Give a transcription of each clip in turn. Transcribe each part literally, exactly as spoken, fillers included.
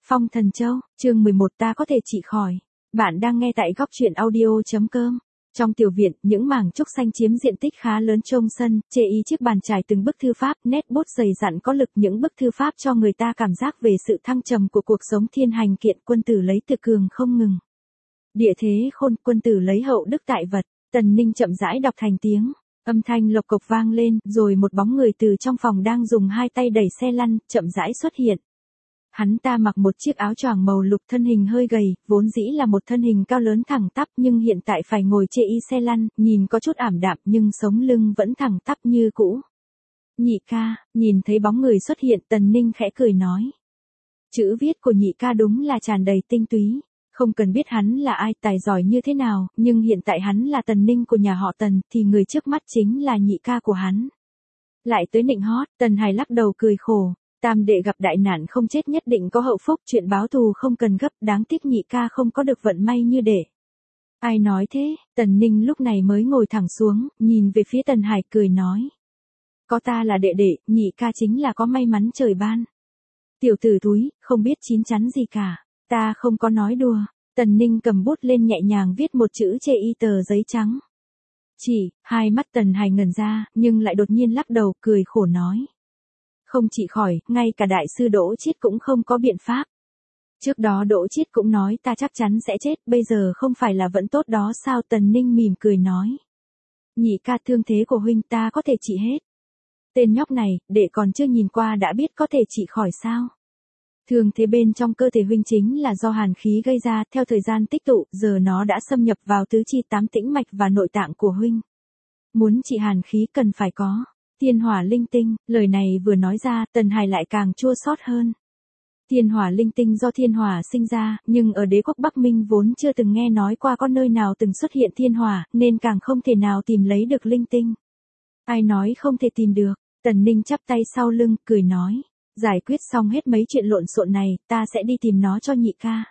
Phong Thần Châu, chương mười một ta có thể trị khỏi. Bạn đang nghe tại góc truyện audio.com. Trong tiểu viện, những mảng trúc xanh chiếm diện tích khá lớn trông sân, chê ý chiếc bàn trải từng bức thư pháp, nét bút dày dặn có lực, những bức thư pháp cho người ta cảm giác về sự thăng trầm của cuộc sống thiên hành kiện, quân tử lấy tự cường không ngừng. Địa thế khôn, quân tử lấy hậu đức tại vật. Tần Ninh chậm rãi đọc thành tiếng. Âm thanh lộc cộc vang lên, rồi một bóng người từ trong phòng đang dùng hai tay đẩy xe lăn, chậm rãi xuất hiện. Hắn ta mặc một chiếc áo choàng màu lục, thân hình hơi gầy, vốn dĩ là một thân hình cao lớn thẳng tắp nhưng hiện tại phải ngồi chê y xe lăn, nhìn có chút ảm đạm nhưng sống lưng vẫn thẳng tắp như cũ. Nhị ca, nhìn thấy bóng người xuất hiện, Tần Ninh khẽ cười nói. Chữ viết của nhị ca đúng là tràn đầy tinh túy. Không cần biết hắn là ai, tài giỏi như thế nào, nhưng hiện tại hắn là Tần Ninh của nhà họ Tần, thì người trước mắt chính là nhị ca của hắn. Lại tới nịnh hót, Tần Hải lắc đầu cười khổ. Tam đệ gặp đại nạn không chết nhất định có hậu phúc, chuyện báo thù không cần gấp, đáng tiếc nhị ca không có được vận may như đệ. Ai nói thế? Tần Ninh lúc này mới ngồi thẳng xuống, nhìn về phía Tần Hải cười nói. Có ta là đệ đệ, nhị ca chính là có may mắn trời ban. Tiểu tử túi, không biết chín chắn gì cả. Ta không có nói đùa. Tần Ninh cầm bút lên nhẹ nhàng viết một chữ chê y tờ giấy trắng. Chỉ, hai mắt Tần Hải ngẩn ra, nhưng lại đột nhiên lắc đầu, cười khổ nói. Không trị khỏi, ngay cả đại sư Đỗ Chiết cũng không có biện pháp. Trước đó Đỗ Chiết cũng nói ta chắc chắn sẽ chết, bây giờ không phải là vẫn tốt đó sao? Tần Ninh mỉm cười nói. Nhị ca, thương thế của huynh ta có thể trị hết. Tên nhóc này, đệ còn chưa nhìn qua đã biết có thể trị khỏi sao? Thương thế bên trong cơ thể huynh chính là do hàn khí gây ra, theo thời gian tích tụ, giờ nó đã xâm nhập vào tứ chi tám tĩnh mạch và nội tạng của huynh. Muốn trị hàn khí cần phải có thiên hỏa linh tinh. Lời này vừa nói ra, Tần Hải lại càng chua xót hơn. Thiên hỏa linh tinh do thiên hỏa sinh ra, nhưng ở đế quốc Bắc Minh vốn chưa từng nghe nói qua có nơi nào từng xuất hiện thiên hỏa, nên càng không thể nào tìm lấy được linh tinh. Ai nói không thể tìm được? Tần Ninh chắp tay sau lưng, cười nói. Giải quyết xong hết mấy chuyện lộn xộn này, ta sẽ đi tìm nó cho nhị ca.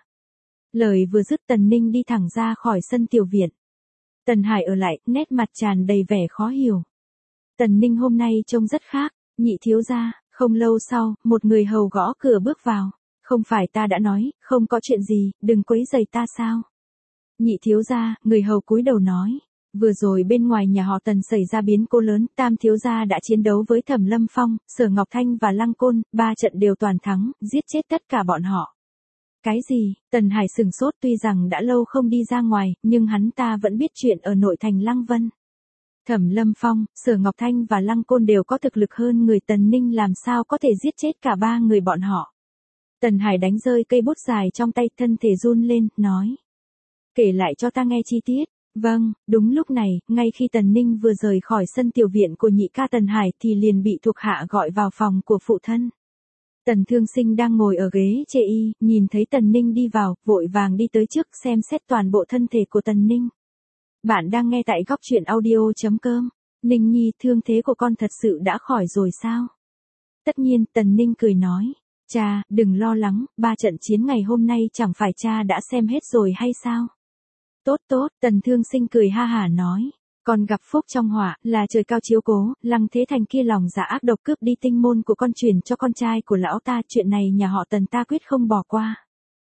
Lời vừa dứt, Tần Ninh đi thẳng ra khỏi sân tiểu viện. Tần Hải ở lại, nét mặt tràn đầy vẻ khó hiểu. Tần Ninh hôm nay trông rất khác. Nhị thiếu gia. Không lâu sau, một người hầu gõ cửa bước vào. Không phải ta đã nói, không có chuyện gì, đừng quấy rầy ta sao? Nhị thiếu gia. Người hầu cúi đầu nói. Vừa rồi bên ngoài nhà họ Tần xảy ra biến cố lớn, Tam thiếu gia đã chiến đấu với Thẩm Lâm Phong, Sở Ngọc Thanh và Lăng Côn, ba trận đều toàn thắng, giết chết tất cả bọn họ. Cái gì? Tần Hải sửng sốt, tuy rằng đã lâu không đi ra ngoài, nhưng hắn ta vẫn biết chuyện ở nội thành Lăng Vân. Thẩm Lâm Phong, Sở Ngọc Thanh và Lăng Côn đều có thực lực hơn người, Tần Ninh làm sao có thể giết chết cả ba người bọn họ. Tần Hải đánh rơi cây bút dài trong tay, thân thể run lên, nói. Kể lại cho ta nghe chi tiết. Vâng, đúng lúc này, ngay khi Tần Ninh vừa rời khỏi sân tiểu viện của nhị ca Tần Hải thì liền bị thuộc hạ gọi vào phòng của phụ thân. Tần Thương Sinh đang ngồi ở ghế chê y, nhìn thấy Tần Ninh đi vào, vội vàng đi tới trước xem xét toàn bộ thân thể của Tần Ninh. Bạn đang nghe tại góc truyện audio.com. Ninh Nhi, thương thế của con thật sự đã khỏi rồi sao? Tất nhiên, Tần Ninh cười nói. Cha, đừng lo lắng, ba trận chiến ngày hôm nay chẳng phải cha đã xem hết rồi hay sao? Tốt tốt, Tần Thương Sinh cười ha hả nói. Con gặp phúc trong họa, là trời cao chiếu cố, Lăng Thế Thành kia lòng dạ ác độc cướp đi tinh môn của con truyền cho con trai của lão ta, chuyện này nhà họ Tần ta quyết không bỏ qua.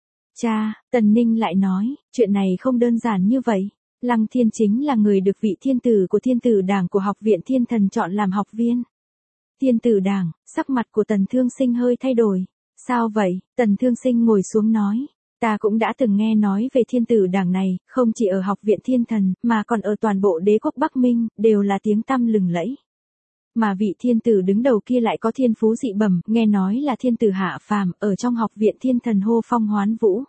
Cha, Tần Ninh lại nói, chuyện này không đơn giản như vậy. Lăng Thiên chính là người được vị thiên tử của thiên tử đảng của học viện Thiên Thần chọn làm học viên. Thiên tử đảng, sắc mặt của Tần Thương Sinh hơi thay đổi. Sao vậy? Tần Thương Sinh ngồi xuống nói. Ta cũng đã từng nghe nói về thiên tử đảng này, không chỉ ở học viện Thiên Thần, mà còn ở toàn bộ đế quốc Bắc Minh, đều là tiếng tăm lừng lẫy. Mà vị thiên tử đứng đầu kia lại có thiên phú dị bẩm, nghe nói là thiên tử hạ phàm, ở trong học viện Thiên Thần hô phong hoán vũ.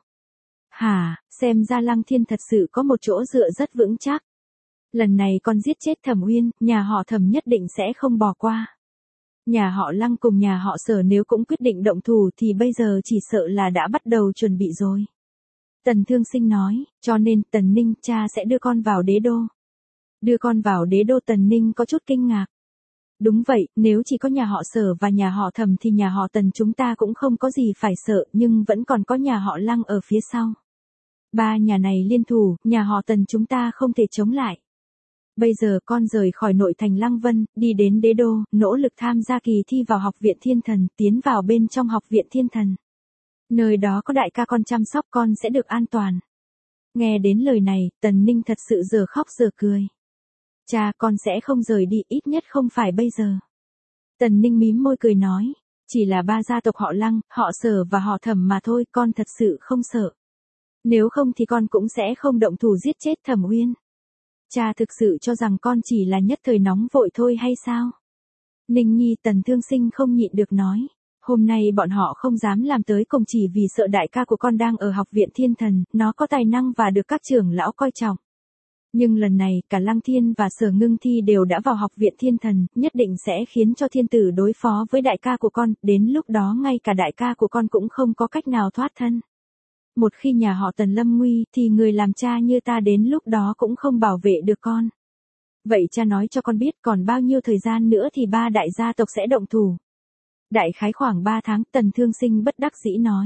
Hả, xem ra Lăng Thiên thật sự có một chỗ dựa rất vững chắc. Lần này con giết chết Thẩm Uyên, nhà họ Thẩm nhất định sẽ không bỏ qua. Nhà họ Lăng cùng nhà họ Sở nếu cũng quyết định động thủ thì bây giờ chỉ sợ là đã bắt đầu chuẩn bị rồi. Tần Thương Sinh nói, cho nên Tần Ninh, cha sẽ đưa con vào đế đô. Đưa con vào đế đô? Tần Ninh có chút kinh ngạc. Đúng vậy, nếu chỉ có nhà họ Sở và nhà họ Thẩm thì nhà họ Tần chúng ta cũng không có gì phải sợ, nhưng vẫn còn có nhà họ Lăng ở phía sau. Ba nhà này liên thủ, nhà họ Tần chúng ta không thể chống lại. Bây giờ con rời khỏi nội thành Lăng Vân, đi đến đế đô, nỗ lực tham gia kỳ thi vào học viện Thiên Thần, tiến vào bên trong học viện Thiên Thần. Nơi đó có đại ca con chăm sóc con sẽ được an toàn. Nghe đến lời này, Tần Ninh thật sự giờ khóc giờ cười. Cha, con sẽ không rời đi, ít nhất không phải bây giờ. Tần Ninh mím môi cười nói, chỉ là ba gia tộc họ Lăng, họ Sở và họ Thẩm mà thôi, con thật sự không sợ. Nếu không thì con cũng sẽ không động thủ giết chết Thẩm Uyên. Cha thực sự cho rằng con chỉ là nhất thời nóng vội thôi hay sao? Ninh Nhi, Tần Thương Sinh không nhịn được nói. Hôm nay bọn họ không dám làm tới cùng chỉ vì sợ đại ca của con đang ở học viện Thiên Thần, nó có tài năng và được các trưởng lão coi trọng. Nhưng lần này, cả Lăng Thiên và Sở Ngưng Thi đều đã vào học viện Thiên Thần, nhất định sẽ khiến cho thiên tử đối phó với đại ca của con, đến lúc đó ngay cả đại ca của con cũng không có cách nào thoát thân. Một khi nhà họ Tần lâm nguy, thì người làm cha như ta đến lúc đó cũng không bảo vệ được con. Vậy cha nói cho con biết còn bao nhiêu thời gian nữa thì ba đại gia tộc sẽ động thủ. Đại khái khoảng ba tháng, Tần Thương Sinh bất đắc dĩ nói.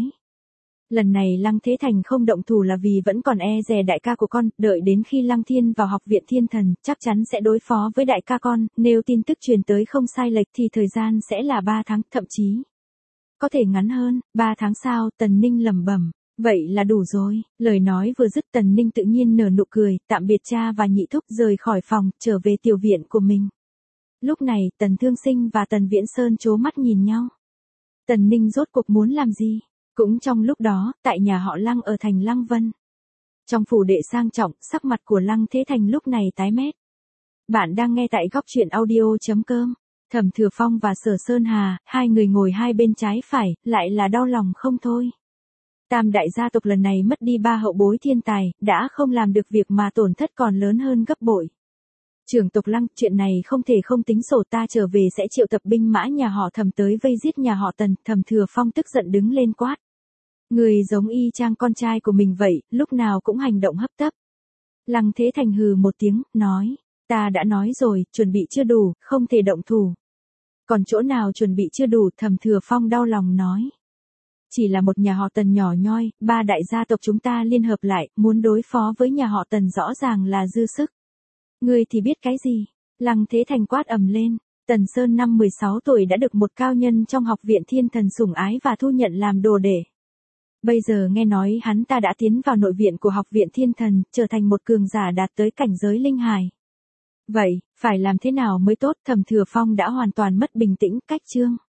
Lần này Lăng Thế Thành không động thủ là vì vẫn còn e dè đại ca của con, đợi đến khi Lăng Thiên vào học viện Thiên Thần, chắc chắn sẽ đối phó với đại ca con, nếu tin tức truyền tới không sai lệch thì thời gian sẽ là ba tháng, thậm chí có thể ngắn hơn. Ba tháng sao? Tần Ninh lẩm bẩm. Vậy là đủ rồi. Lời nói vừa dứt, Tần Ninh tự nhiên nở nụ cười, tạm biệt cha và nhị thúc, rời khỏi phòng, trở về tiểu viện của mình. Lúc này, Tần Thương Sinh và Tần Viễn Sơn trố mắt nhìn nhau. Tần Ninh rốt cuộc muốn làm gì? Cũng trong lúc đó, tại nhà họ Lăng ở thành Lăng Vân. Trong phủ đệ sang trọng, sắc mặt của Lăng Thế Thành lúc này tái mét. Bạn đang nghe tại góc truyện audio chấm com. Thẩm Thừa Phong và Sở Sơn Hà, hai người ngồi hai bên trái phải, lại là đau lòng không thôi. Tam đại gia tộc lần này mất đi ba hậu bối thiên tài, đã không làm được việc mà tổn thất còn lớn hơn gấp bội. Trưởng tộc Lăng, chuyện này không thể không tính sổ, ta trở về sẽ triệu tập binh mã nhà họ Thẩm tới vây giết nhà họ Tần. Thẩm Thừa Phong tức giận đứng lên quát. Người giống y chang con trai của mình vậy, lúc nào cũng hành động hấp tấp. Lăng Thế Thành hừ một tiếng, nói, ta đã nói rồi, chuẩn bị chưa đủ, không thể động thủ. Còn chỗ nào chuẩn bị chưa đủ? Thẩm Thừa Phong đau lòng nói. Chỉ là một nhà họ Tần nhỏ nhoi, ba đại gia tộc chúng ta liên hợp lại, muốn đối phó với nhà họ Tần rõ ràng là dư sức. Ngươi thì biết cái gì? Lăng Thế Thành quát ầm lên. Tần Sơn năm mười sáu tuổi đã được một cao nhân trong học viện Thiên Thần sủng ái và thu nhận làm đồ đệ. Bây giờ nghe nói hắn ta đã tiến vào nội viện của học viện Thiên Thần, trở thành một cường giả đạt tới cảnh giới linh hài. Vậy, phải làm thế nào mới tốt? Thẩm Thừa Phong đã hoàn toàn mất bình tĩnh, cách chương.